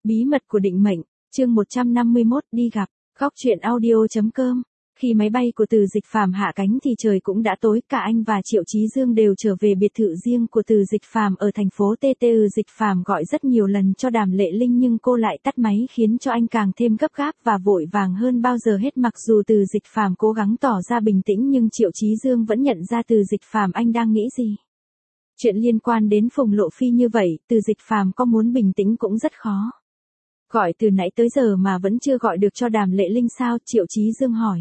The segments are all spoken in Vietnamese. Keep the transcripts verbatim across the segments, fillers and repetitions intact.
Bí mật của định mệnh, chương một trăm năm mươi mốt đi gặp, góc truyện audio chấm com. Khi máy bay của Từ Dịch Phàm hạ cánh thì trời cũng đã tối, cả anh và Triệu Chí Dương đều trở về biệt thự riêng của Từ Dịch Phàm ở thành phố tê tê. Dịch Phàm gọi rất nhiều lần cho Đàm Lệ Linh nhưng cô lại tắt máy khiến cho anh càng thêm gấp gáp và vội vàng hơn bao giờ hết. Mặc dù Từ Dịch Phàm cố gắng tỏ ra bình tĩnh nhưng Triệu Chí Dương vẫn nhận ra Từ Dịch Phàm anh đang nghĩ gì. Chuyện liên quan đến Phùng Lộ Phi như vậy, Từ Dịch Phàm có muốn bình tĩnh cũng rất khó. Gọi từ nãy tới giờ mà vẫn chưa gọi được cho Đàm Lệ Linh sao? Triệu Chí Dương hỏi.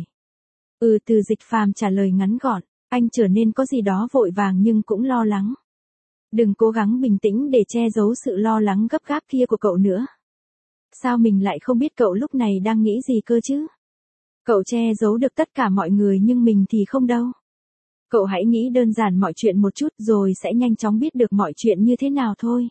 Ừ, Từ Dịch Phàm trả lời ngắn gọn, anh trở nên có gì đó vội vàng nhưng cũng lo lắng. Đừng cố gắng bình tĩnh để che giấu sự lo lắng gấp gáp kia của cậu nữa. Sao mình lại không biết cậu lúc này đang nghĩ gì cơ chứ? Cậu che giấu được tất cả mọi người nhưng mình thì không đâu. Cậu hãy nghĩ đơn giản mọi chuyện một chút rồi sẽ nhanh chóng biết được mọi chuyện như thế nào thôi.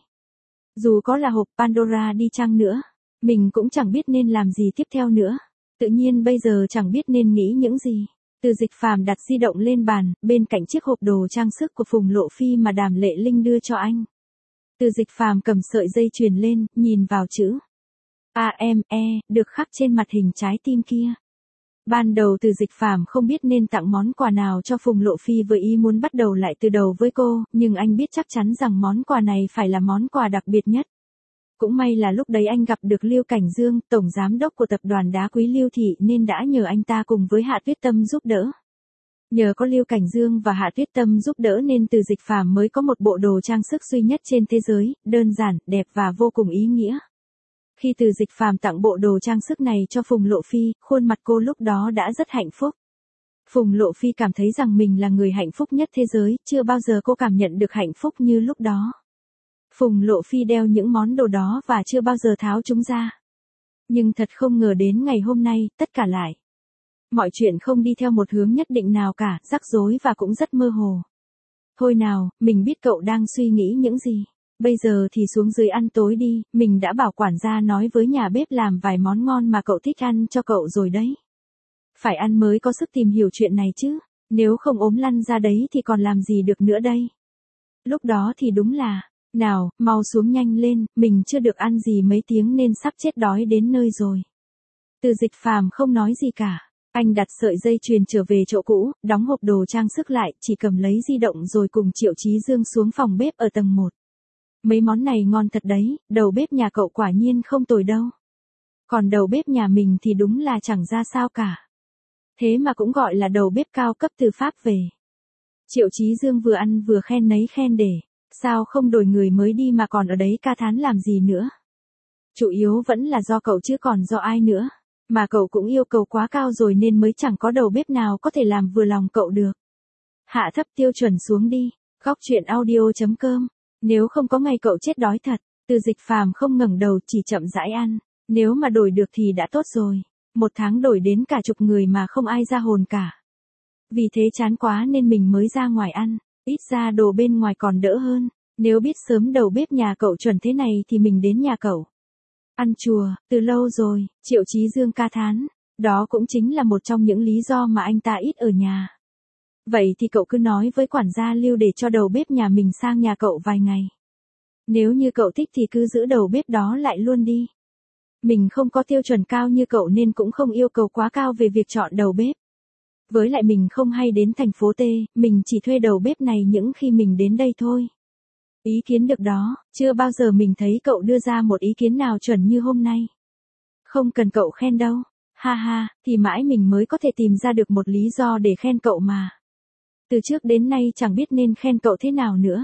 Dù có là hộp Pandora đi chăng nữa, mình cũng chẳng biết nên làm gì tiếp theo nữa. Tự nhiên bây giờ chẳng biết nên nghĩ những gì. Từ Dịch Phàm đặt di động lên bàn, bên cạnh chiếc hộp đồ trang sức của Phùng Lộ Phi mà Đàm Lệ Linh đưa cho anh. Từ Dịch Phàm cầm sợi dây chuyền lên, nhìn vào chữ a em e được khắc trên mặt hình trái tim kia. Ban đầu Từ Dịch Phàm không biết nên tặng món quà nào cho Phùng Lộ Phi với ý muốn bắt đầu lại từ đầu với cô, nhưng anh biết chắc chắn rằng món quà này phải là món quà đặc biệt nhất. Cũng may là lúc đấy anh gặp được Lưu Cảnh Dương, tổng giám đốc của tập đoàn đá quý Lưu Thị, nên đã nhờ anh ta cùng với Hạ Tuyết Tâm giúp đỡ. Nhờ có Lưu Cảnh Dương và Hạ Tuyết Tâm giúp đỡ nên Từ Dịch Phàm mới có một bộ đồ trang sức duy nhất trên thế giới, đơn giản, đẹp và vô cùng ý nghĩa. Khi Từ Dịch Phàm tặng bộ đồ trang sức này cho Phùng Lộ Phi, khuôn mặt cô lúc đó đã rất hạnh phúc. Phùng Lộ Phi cảm thấy rằng mình là người hạnh phúc nhất thế giới, chưa bao giờ cô cảm nhận được hạnh phúc như lúc đó. Phùng Lộ Phi đeo những món đồ đó và chưa bao giờ tháo chúng ra. Nhưng thật không ngờ đến ngày hôm nay, tất cả lại. Mọi chuyện không đi theo một hướng nhất định nào cả, rắc rối và cũng rất mơ hồ. Thôi nào, mình biết cậu đang suy nghĩ những gì. Bây giờ thì xuống dưới ăn tối đi, mình đã bảo quản gia nói với nhà bếp làm vài món ngon mà cậu thích ăn cho cậu rồi đấy. Phải ăn mới có sức tìm hiểu chuyện này chứ, nếu không ốm lăn ra đấy thì còn làm gì được nữa đây. Lúc đó thì đúng là, nào, mau xuống nhanh lên, mình chưa được ăn gì mấy tiếng nên sắp chết đói đến nơi rồi. Từ Dịch Phàm không nói gì cả, anh đặt sợi dây chuyền trở về chỗ cũ, đóng hộp đồ trang sức lại, chỉ cầm lấy di động rồi cùng Triệu Chí Dương xuống phòng bếp ở tầng một. Mấy món này ngon thật đấy, đầu bếp nhà cậu quả nhiên không tồi đâu. Còn đầu bếp nhà mình thì đúng là chẳng ra sao cả. Thế mà cũng gọi là đầu bếp cao cấp từ Pháp về. Triệu Chí Dương vừa ăn vừa khen nấy khen để, sao không đổi người mới đi mà còn ở đấy ca thán làm gì nữa. Chủ yếu vẫn là do cậu chứ còn do ai nữa, mà cậu cũng yêu cầu quá cao rồi nên mới chẳng có đầu bếp nào có thể làm vừa lòng cậu được. Hạ thấp tiêu chuẩn xuống đi, góc truyện audio chấm com. Nếu không có ngày cậu chết đói thật. Từ Dịch Phàm không ngẩng đầu, chỉ chậm rãi ăn. Nếu mà đổi được thì đã tốt rồi. Một tháng đổi đến cả chục người mà không ai ra hồn cả. Vì thế chán quá nên mình mới ra ngoài ăn. Ít ra đồ bên ngoài còn đỡ hơn. Nếu biết sớm đầu bếp nhà cậu chuẩn thế này thì mình đến nhà cậu ăn chùa, từ lâu rồi. Triệu Chí Dương ca thán. Đó cũng chính là một trong những lý do mà anh ta ít ở nhà. Vậy thì cậu cứ nói với quản gia Lưu để cho đầu bếp nhà mình sang nhà cậu vài ngày. Nếu như cậu thích thì cứ giữ đầu bếp đó lại luôn đi. Mình không có tiêu chuẩn cao như cậu nên cũng không yêu cầu quá cao về việc chọn đầu bếp. Với lại mình không hay đến thành phố T, mình chỉ thuê đầu bếp này những khi mình đến đây thôi. Ý kiến được đó, chưa bao giờ mình thấy cậu đưa ra một ý kiến nào chuẩn như hôm nay. Không cần cậu khen đâu, ha ha, thì mãi mình mới có thể tìm ra được một lý do để khen cậu mà. Từ trước đến nay chẳng biết nên khen cậu thế nào nữa.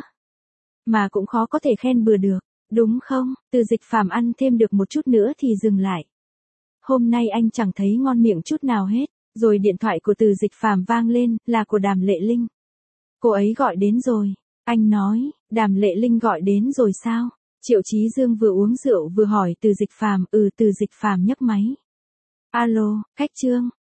Mà cũng khó có thể khen bừa được, đúng không? Từ Dịch Phàm ăn thêm được một chút nữa thì dừng lại. Hôm nay anh chẳng thấy ngon miệng chút nào hết. Rồi điện thoại của Từ Dịch Phàm vang lên, là của Đàm Lệ Linh. Cô ấy gọi đến rồi. Anh nói, Đàm Lệ Linh gọi đến rồi sao? Triệu Chí Dương vừa uống rượu vừa hỏi Từ Dịch Phàm. Ừ, Từ Dịch Phàm nhấc máy. Alo, Khách Trương.